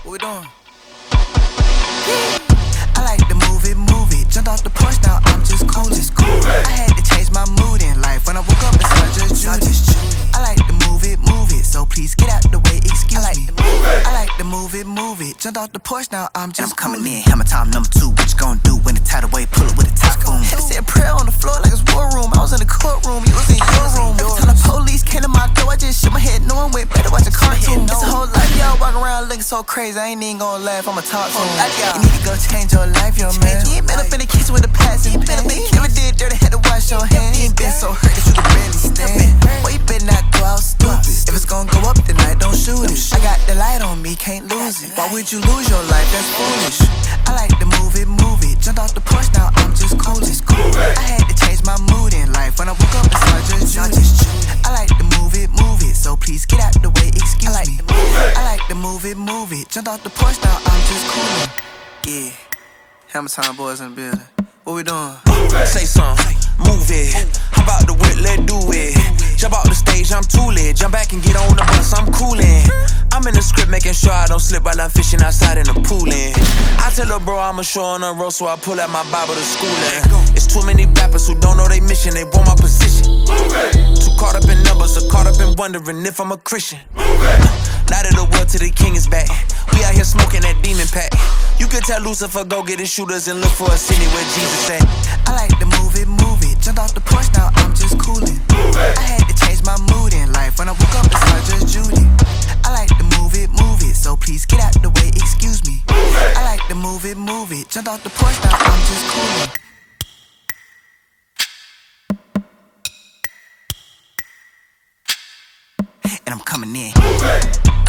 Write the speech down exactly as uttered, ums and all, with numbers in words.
What we doing? I like to move it, move it. Jumped off the porch, now I'm just coolin'. I had to change my mood in life. When I woke up, it's not just Judy. I like to move it, move it. So please get out the way, excuse me. I like to move it, move it. Jumped off the porch, now I'm just coming in. Hammer time number two. What you gon' do when the tidal wave pull it with a top boom? Had to say a prayer on the floor like it's war room. I was in the courtroom, you was in your room. Every time the police came to my door, I just shook my head, knowing way better watch a cartoon. It's a whole life, y'all walking around looking so crazy. I ain't even gon' laugh, I'ma talk to him. You need to go change your life, yo man. You ain't been up in the kitchen with the plastic pen. Never did dirty, had to wash your hands. You ain't been so hurt that you could barely stand. Boy, you better not go out stupid. If it's gon' go up tonight, don't shoot it. I got the light on me, can't lose it. Why would you lose your life? That's foolish. I like to move it, move it. Jumped off the porch, now I'm just coolin'. I had to change my mood in life. When I woke up, it's not just Judy. I like to move it, move it. So please get out the way, excuse me. I like to move it, move it. Jumped off the porch, now I'm just coolin'. Yeah, Hammer time boys in the building. What we doing? Say something, move it. How about the whip, let's do it. Jump out the stage, I'm too lit. Jump back and get on the bus, I'm coolin'. I'm in the script making sure I don't slip while I'm fishing outside in the poolin'. I tell her bro I'm a show on the road, so I pull out my Bible to schoolin'. It's too many rappers who don't know they mission, they want my position. Too caught up in numbers, or caught up in wondering if I'm a Christian. Light of the world till the king is back. We out here smoking that demon pack. You can tell Lucifer go get his shooters and look for us anywhere Jesus at. I like to move it, move it. Jumped off the porch, now I'm just coolin'. I had to change my mood in life. When I woke up, it's not just Judy. I like to move it, move it. So please get out the way, excuse me. I like to move it, move it. Jumped off the porch, now I'm just coolin'. And I'm coming in.